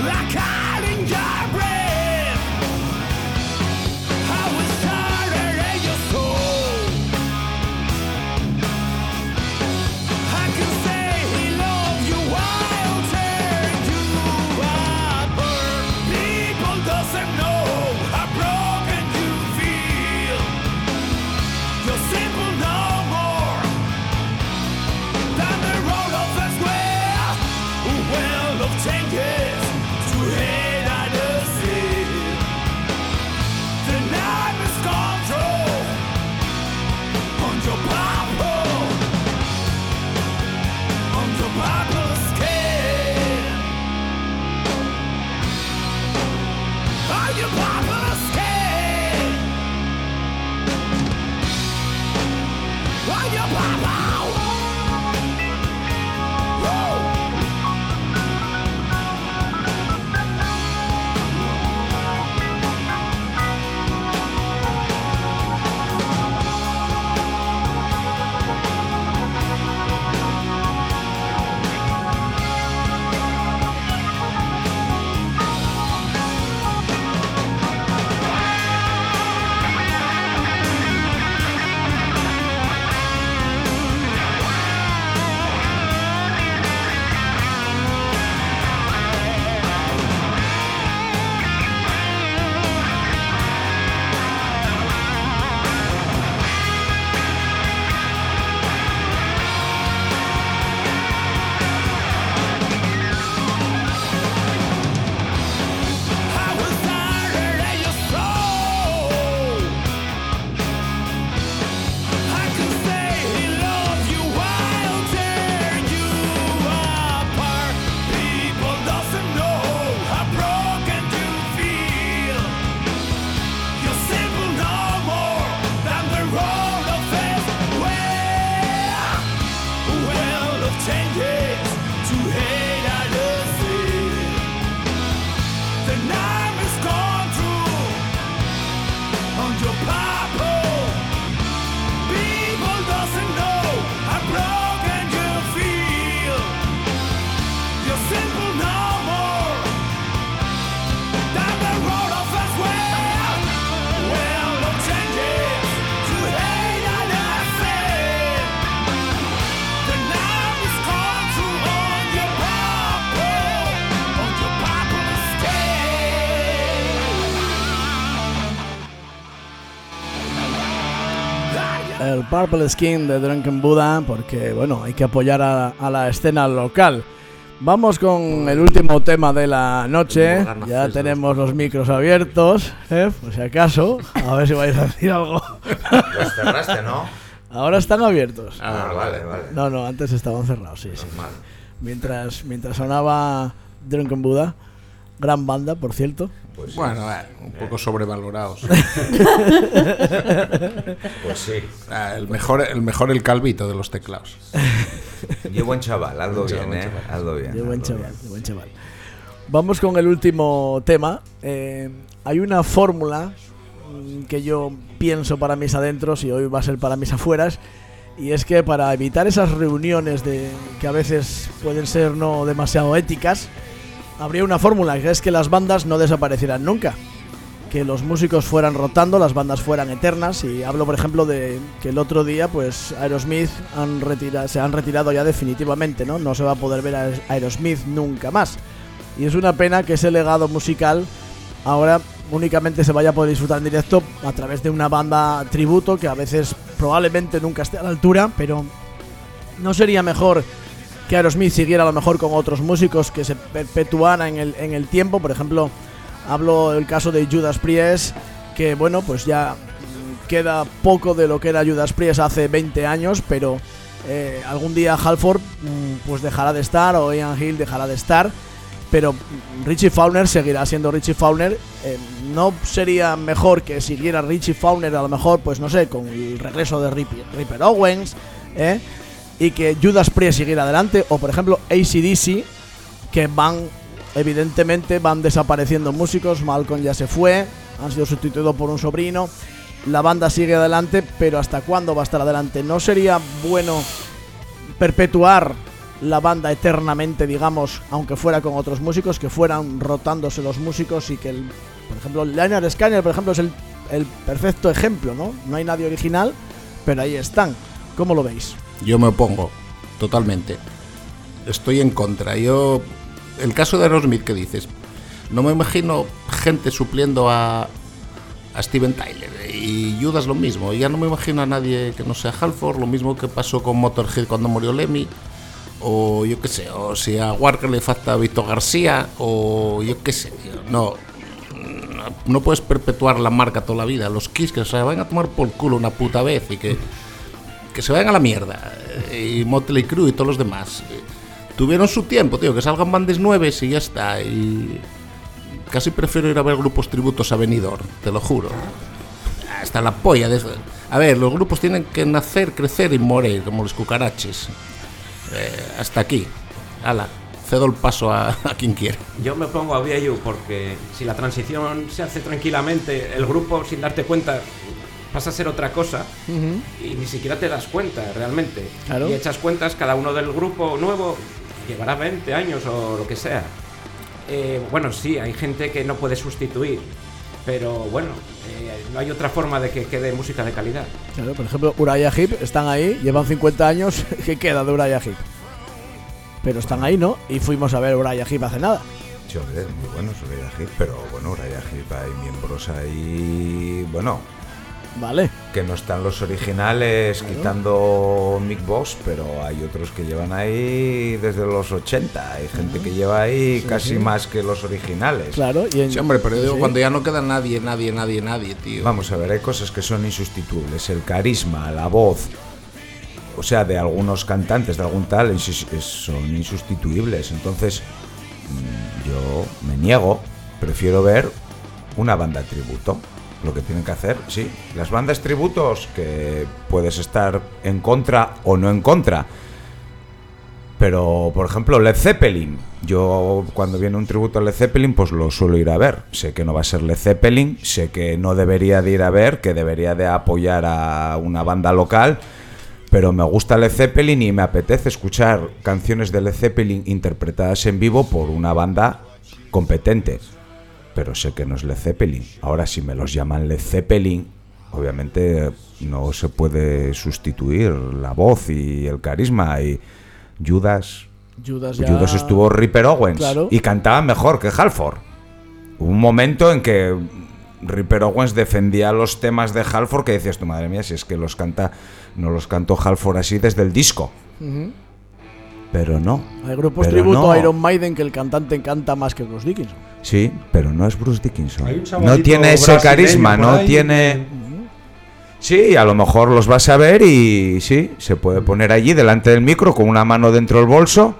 El Purple Skin de Drunken Buddha, porque bueno, hay que apoyar a la escena local. Vamos con el último tema de la noche. Ya tenemos los micros abiertos, por si acaso. A ver si vais a decir algo. Los cerraste, ¿no? Ahora están abiertos. Ah, vale. No, antes estaban cerrados, sí. Mientras sonaba Drunken Buddha, gran banda, por cierto. Pues sí. Bueno, un poco sobrevalorados. Pues sí. El mejor el calvito de los teclados. Y buen chaval, hazlo bien, hazlo bien. De buen chaval. Vamos con el último tema. Hay una fórmula que yo pienso para mis adentros y hoy va a ser para mis afueras. Y es que para evitar esas reuniones que a veces pueden ser no demasiado éticas, habría una fórmula, que es que las bandas no desaparecieran nunca, que los músicos fueran rotando, las bandas fueran eternas. Y hablo, por ejemplo, de que el otro día pues Aerosmith se han retirado ya definitivamente, no se va a poder ver a Aerosmith nunca más. Y es una pena que ese legado musical ahora únicamente se vaya a poder disfrutar en directo a través de una banda tributo, que a veces probablemente nunca esté a la altura, pero ¿no sería mejor que Aerosmith siguiera a lo mejor con otros músicos que se perpetuaran en el tiempo? Por ejemplo, hablo del caso de Judas Priest, que bueno, pues ya queda poco de lo que era Judas Priest hace 20 años, pero algún día Halford pues dejará de estar, o Ian Hill dejará de estar, pero Richie Faulkner seguirá siendo Richie Faulkner. ¿No sería mejor que siguiera Richie Faulkner a lo mejor, pues no sé, con el regreso de Ripper Owens, y que Judas Priest siguiera adelante? O por ejemplo AC/DC, que evidentemente van desapareciendo músicos. Malcolm ya se fue, han sido sustituidos por un sobrino, la banda sigue adelante, pero ¿hasta cuándo va a estar adelante? ¿No sería bueno perpetuar la banda eternamente, digamos, aunque fuera con otros músicos, que fueran rotándose los músicos y que, por ejemplo, Lynyrd Skynyrd, por ejemplo, es el perfecto ejemplo, ¿no? No hay nadie original, pero ahí están. ¿Cómo lo veis? Yo me opongo, totalmente. Estoy en contra. El caso de Aerosmith que dices, no me imagino gente supliendo a Steven Tyler, y Judas lo mismo. Ya no me imagino a nadie que no sea Halford, lo mismo que pasó con Motorhead cuando murió Lemmy, o yo qué sé, o si a Walker le falta Víctor García, o yo qué sé, tío. No puedes perpetuar la marca toda la vida. Los Kiss que se vayan a tomar por culo una puta vez y que se vayan a la mierda, y Motley Crue y todos los demás tuvieron su tiempo, tío, que salgan bandas nuevas y ya está. Y casi prefiero ir a ver grupos tributos a Benidorm, te lo juro. Hasta la polla de eso. A ver, los grupos tienen que nacer, crecer y morir, como los cucaraches. Hasta aquí. Hala, cedo el paso a quien quiera. Yo me pongo a Vieju porque si la transición se hace tranquilamente, el grupo, sin darte cuenta, pasa a ser otra cosa, y ni siquiera te das cuenta realmente. Claro. Y echas cuentas, cada uno del grupo nuevo llevará 20 años o lo que sea. Bueno, sí, hay gente que no puede sustituir, pero bueno, no hay otra forma de que quede música de calidad. Claro, por ejemplo, Uriah Heep están ahí, llevan 50 años. ¿Qué queda de Uriah Heep? Pero están ahí, ¿no? Y fuimos a ver Uriah Heep hace nada. Sí, hombre, muy buenos Uriah Heep, pero bueno, Uriah Heep hay miembros ahí, bueno, Vale. que no están los originales, claro, quitando Mick Boss, pero hay otros que llevan ahí desde los 80. Hay gente que lleva ahí casi más que los originales. Claro. Y Sí, hombre, pero yo digo, cuando ya no queda nadie, tío. Vamos a ver, hay cosas que son insustituibles. El carisma, la voz, o sea, de algunos cantantes, de algún tal, son insustituibles. Entonces, yo me niego, prefiero ver una banda tributo. Lo que tienen que hacer, sí, las bandas tributos, que puedes estar en contra o no en contra, pero por ejemplo Led Zeppelin, yo cuando viene un tributo a Led Zeppelin pues lo suelo ir a ver. Sé que no va a ser Led Zeppelin, sé que no debería de ir a ver, que debería de apoyar a una banda local, pero me gusta Led Zeppelin y me apetece escuchar canciones de Led Zeppelin interpretadas en vivo por una banda competente. Pero sé que no es Led Zeppelin. Ahora, si me los llaman Led Zeppelin, obviamente no se puede sustituir la voz y el carisma. Y Judas estuvo Ripper Owens, claro, y cantaba mejor que Halford. Hubo un momento en que Ripper Owens defendía los temas de Halford, que decías tú, madre mía, si es que no los cantó Halford así desde el disco. Pero no. Hay grupos tributo a Iron Maiden que el cantante canta más que Bruce Dickinson. Sí, pero no es Bruce Dickinson. No tiene ese carisma, no tiene... Sí, a lo mejor los vas a ver y sí, se puede poner allí delante del micro con una mano dentro del bolso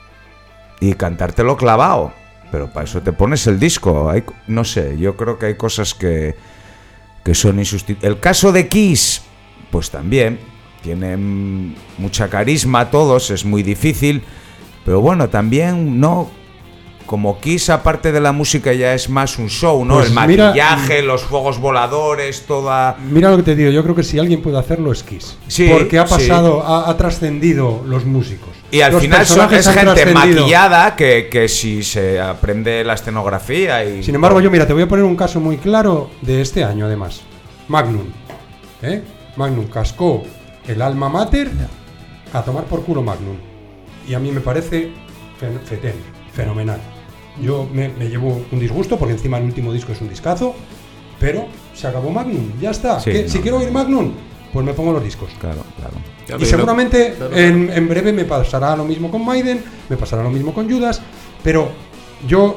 y cantártelo clavado. Pero para eso te pones el disco. No sé, yo creo que hay cosas que son insustituibles. El caso de Kiss, pues también tienen mucha carisma todos, es muy difícil, pero bueno, también no... Como Kiss, aparte de la música, ya es más un show, ¿no? Pues el maquillaje, los fuegos voladores, toda... Mira lo que te digo, yo creo que si alguien puede hacerlo es Kiss. Sí, porque ha pasado, ha trascendido los músicos. Y al final es gente maquillada que si se aprende la escenografía y... Sin embargo, yo mira, te voy a poner un caso muy claro de este año, además. Magnum. Magnum cascó el alma mater a tomar por culo Magnum. Y a mí me parece fenomenal. Yo me llevo un disgusto porque encima el último disco es un discazo, pero se acabó Magnum, ya está. Sí, si quiero oír Magnum, pues me pongo los discos. Claro. Y seguramente en breve me pasará lo mismo con Maiden, me pasará lo mismo con Judas, pero yo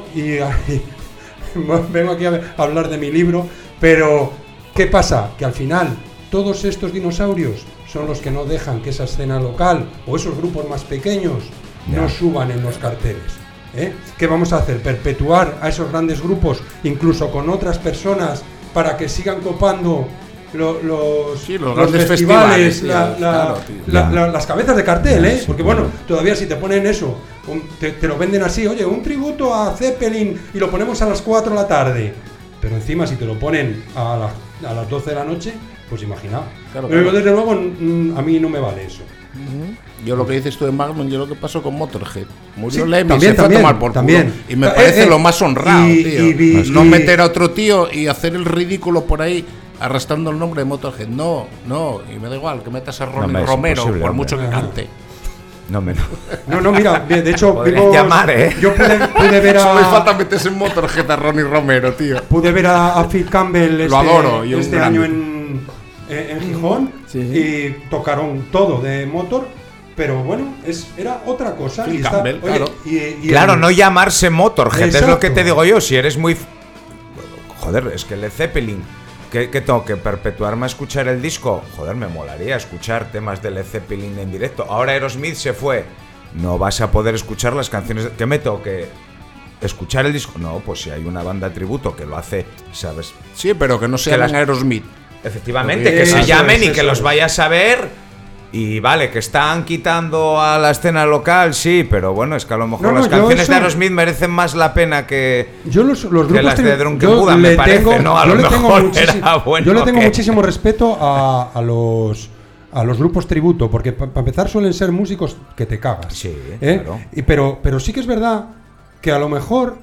vengo aquí a hablar de mi libro, pero ¿qué pasa? Que al final todos estos dinosaurios son los que no dejan que esa escena local o esos grupos más pequeños no suban en los carteles. ¿Qué vamos a hacer? ¿Perpetuar a esos grandes grupos, incluso con otras personas, para que sigan copando los festivales, las cabezas de cartel? Porque bueno, todavía si te ponen eso, te lo venden así, oye, un tributo a Zeppelin y lo ponemos a las 4 de la tarde, pero encima si te lo ponen a las 12 de la noche, pues imagina. Pero desde luego a mí no me vale eso. Yo lo que dices tú de Magnum, yo lo que pasó con Motorhead. Murió Sí, Lemmy, también, se fue a tomar por también. culo. Y me parece lo más honrado, tío. No y- meter a otro tío y hacer el ridículo por ahí arrastrando el nombre de Motorhead. No, y me da igual que metas a Ronnie me es Romero, imposible, por hombre. mucho que cante. No menos. No, mira, de hecho, Podrían llamar, ¿eh? yo pude ver Solo le falta a meterse en Motorhead a Ronnie Romero, tío. a Phil Campbell Lo adoro, y un este grande. año en Gijón Sí. y tocaron todo de Motor, pero bueno, era otra cosa. Phil y está- Campbell, oye, claro. y Claro, el- no llamarse Motorhead, es lo Exacto. que te digo yo. Si eres muy. Joder, es que Led Zeppelin. ¿Qué tengo que perpetuarme a escuchar el disco? Joder, me molaría escuchar temas de Led Zeppelin en directo. Ahora Aerosmith se fue. No vas a poder escuchar las canciones. ¿Qué me tengo que escuchar el disco? No, pues si hay una banda tributo que lo hace, ¿sabes? Sí, pero que no se Que llamen las- Aerosmith. Efectivamente, que Eso se es, llamen y eso que los es. vayas a ver. Y vale, que están quitando a la escena local, sí, pero bueno, es que a lo mejor No, las yo canciones eso- de Aerosmith merecen más la pena que. Yo los grupos las de Drunken yo Buddha, me le parece, tengo- ¿no? A yo lo le tengo mejor muchísimo- era bueno yo le tengo que- muchísimo respeto a los grupos tributo, porque para empezar suelen ser músicos que te cagas. Sí, claro. Pero sí que es verdad que a lo mejor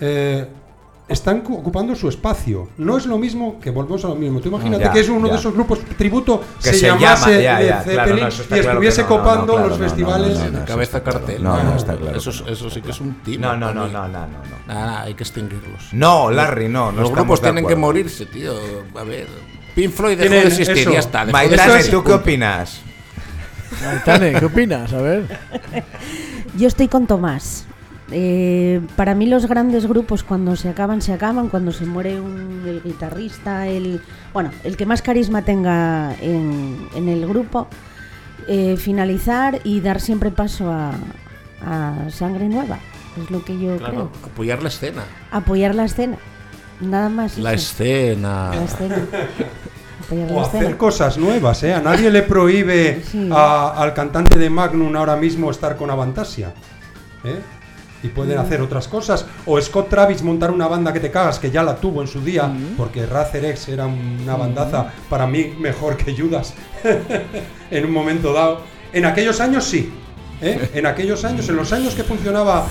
están ocupando su espacio. No es lo mismo, que volvemos a lo mismo. Tú imagínate Ya, que es uno ya. de esos grupos tributo Que se se llamase llama, ya, Led claro, Zeppelin no, eso está y claro estuviese que no, copando claro, los no, festivales. no, De cabeza eso está cartel. claro. No, está claro. Eso sí que es un timo. No, para mí. no. Nada, hay que extinguirlos. No, Larry, no. Los estamos grupos de tienen que acuerdo. morirse, tío. A ver. Pink Floyd dejó Tienen de existir, eso. ya está. dejó de Maitane, existir, ¿tú qué punto. opinas? Maitane, ¿qué opinas? A ver. Yo estoy con Tomás. Para mí los grandes grupos cuando se acaban, cuando se muere el guitarrista, el que más carisma tenga en el grupo, finalizar y dar siempre paso a sangre nueva, es lo que yo Claro, creo. apoyar la escena. Apoyar la escena, nada más. La eso. escena. La escena. Apoyar O la hacer escena. cosas nuevas, ¿eh? A nadie le prohíbe Sí. al cantante de Magnum ahora mismo estar con Avantasia, ¿eh? Y pueden hacer otras cosas. O Scott Travis montar una banda que te cagas, que ya la tuvo en su día, porque Rather X era una bandaza para mí mejor que Judas en un momento dado. En aquellos años sí. En aquellos años, en los años que funcionaba,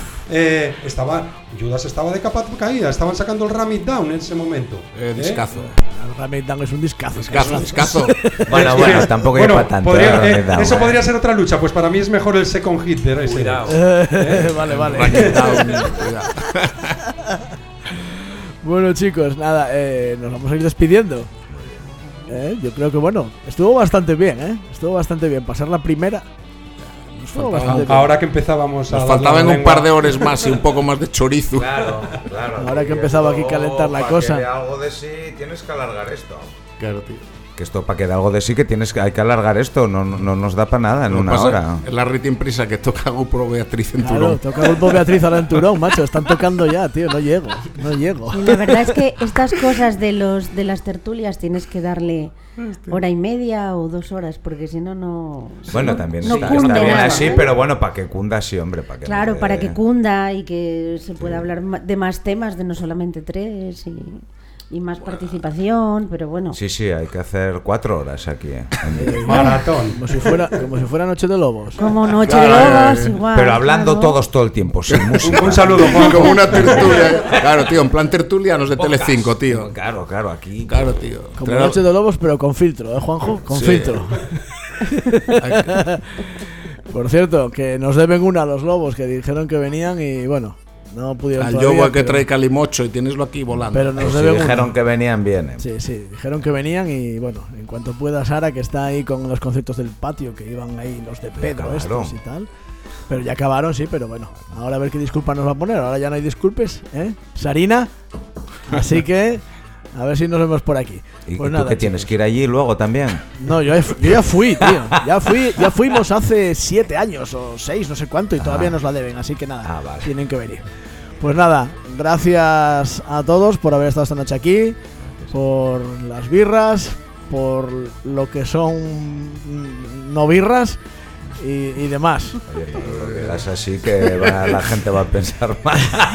Judas estaba de capa caída, estaban sacando el Ram It Down en ese momento. Discazo. El Ram It Down es un discazo. Discazo. Bueno, tampoco Bueno, lleva tanto. eso podría ser otra lucha, pues para mí es mejor el second hit de ese. Cuidado. Vale. Racket Down, cuidado. Bueno, chicos, nada, nos vamos a ir despidiendo. Yo creo que, bueno, estuvo bastante bien, ¿eh? Estuvo bastante bien. Pasar la primera. Estuvo bastante bien. Ahora que empezábamos a Nos dar faltaban la un par de lengua. horas más y un poco más de chorizo. Claro. Ahora que empezaba aquí a calentar la cosa. Para que dé algo de sí, tienes que alargar esto. Claro, tío. Que esto, para que dé algo de sí, hay que alargar esto. No nos da para nada en Lo una pasa- hora. Es la Rita Impresa que toca GoPro Beatriz en Claro, Turón. toca Grupo Beatriz ahora en Turón, macho. Están tocando ya, tío. No llego. Y la verdad es que estas cosas de las tertulias tienes que darle hora y media o 2 horas, porque si no, no. Bueno, también no está cunde bien nada, así, ¿eh? pero bueno, para que cunda sí, hombre. Para que Claro, no para quede- que cunda y que se pueda hablar de más temas, de no solamente 3 y más participación, pero bueno. Sí, hay que hacer 4 horas aquí. Maratón. Como si fuera Noche de Lobos. Como Noche de Lobos, igual. Pero hablando claro. todos todo el tiempo, sin música. Un saludo, Juan. Como una tertulia. Claro, tío, en plan tertulianos de Telecinco, tío. Claro, aquí. Claro, tío. Como Noche de Lobos, pero con filtro, ¿eh, Juanjo? Con Sí. filtro. Por cierto, que nos deben una a los Lobos, que dijeron que venían y bueno, no pudieron Al todavía, yoga que pero- trae Calimocho y tieneslo aquí volando. Pero nos Pues deben si dijeron una. que venían bien. Sí, dijeron que venían y bueno, en cuanto pueda Sara, que está ahí con los conciertos del patio, que iban ahí los de Pedro acabaron. estos y tal. Pero ya acabaron, sí, pero bueno, ahora a ver qué disculpa nos va a poner, ahora ya no hay disculpes, ¿eh? Sarina, así que a ver si nos vemos por aquí. ¿Y Pues tú nada, que tienes chicos. que ir allí luego también? No, yo ya fui, tío. Ya fuimos hace 7 años o 6, no sé cuánto, y todavía nos la deben, así que nada, Vale. tienen que venir. Pues nada, gracias a todos por haber estado esta noche aquí, por las birras, por lo que son no birras y demás. Oye, no lo digas así que la gente va a pensar mal.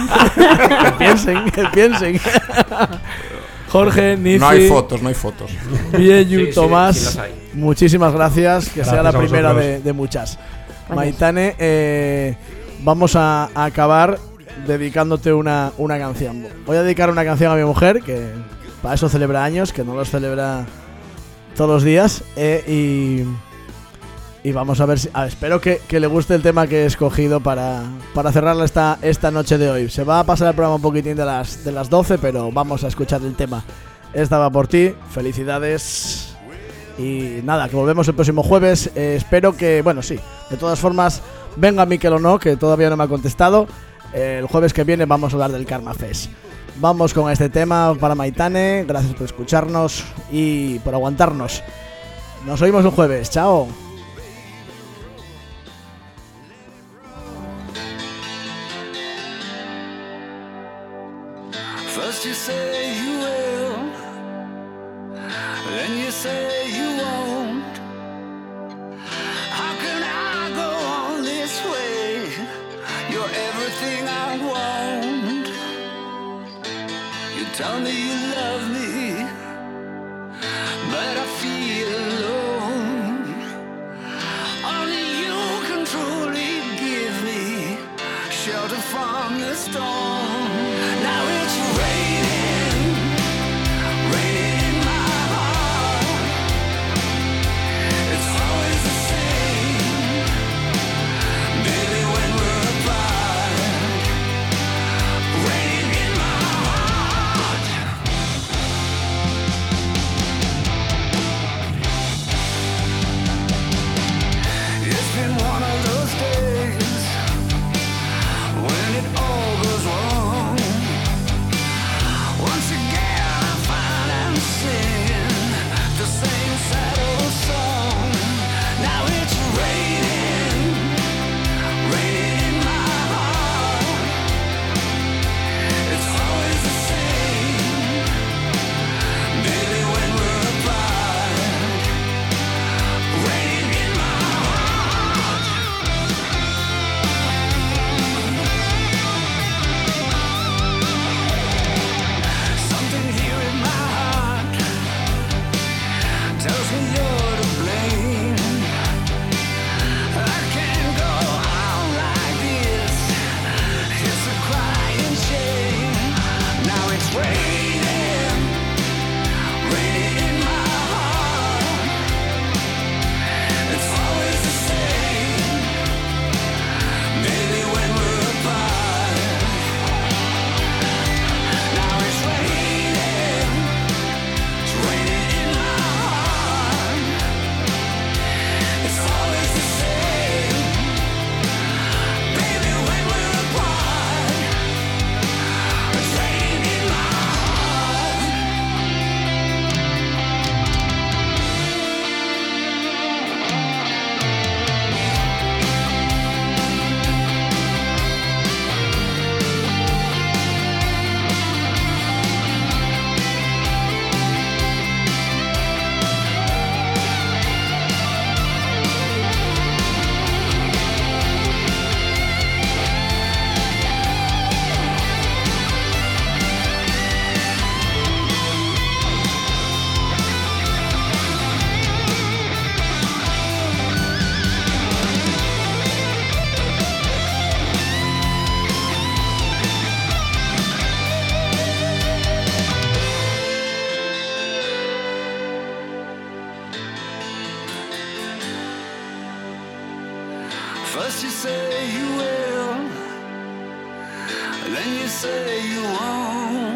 Que piensen. Jorge, Nifi, No hay fotos, no hay fotos. Vieyu, Sí, Tomás. sí los hay. Muchísimas gracias, que sea la Gracias a primera vosotros. de muchas. Gracias. Maitane, vamos a acabar dedicándote una canción. Voy a dedicar una canción a mi mujer, que para eso celebra años, que no los celebra todos los días, y vamos a ver si... espero que le guste el tema que he escogido para cerrar esta noche de hoy. Se va a pasar el programa un poquitín de las 12, pero vamos a escuchar el tema. Esta va por ti, felicidades. Y nada, que volvemos el próximo jueves. Espero que, bueno, sí, de todas formas, venga Mikel o no, que todavía no me ha contestado. El jueves que viene vamos a hablar del Karma Fest. Vamos con este tema para Maitane. Gracias por escucharnos y por aguantarnos. Nos oímos el jueves. Chao. First you say you will, then you say you won't. How can I go on this way? You're everything I want. You tell me you love me, but I feel alone. Only you can truly give me shelter from the storm. Now it's raining, raining in my heart. It's always the same, baby, when we're apart. Raining in my heart. It's been one of those days when it all goes wrong. Once again I find I'm singing the same sad old song. Now it's raining, raining in my heart. It's always the same, baby, when we're apart. Raining in my heart. Something here in my heart tells me you're to blame. I can't go on like this. It's a crying shame. Now it's raining, raining in my heart. It's always the same, maybe when we're apart. Now it's raining in my heart. It's always the same, baby, when we're apart. It's raining in my heart. First you say you will, then you say you won't.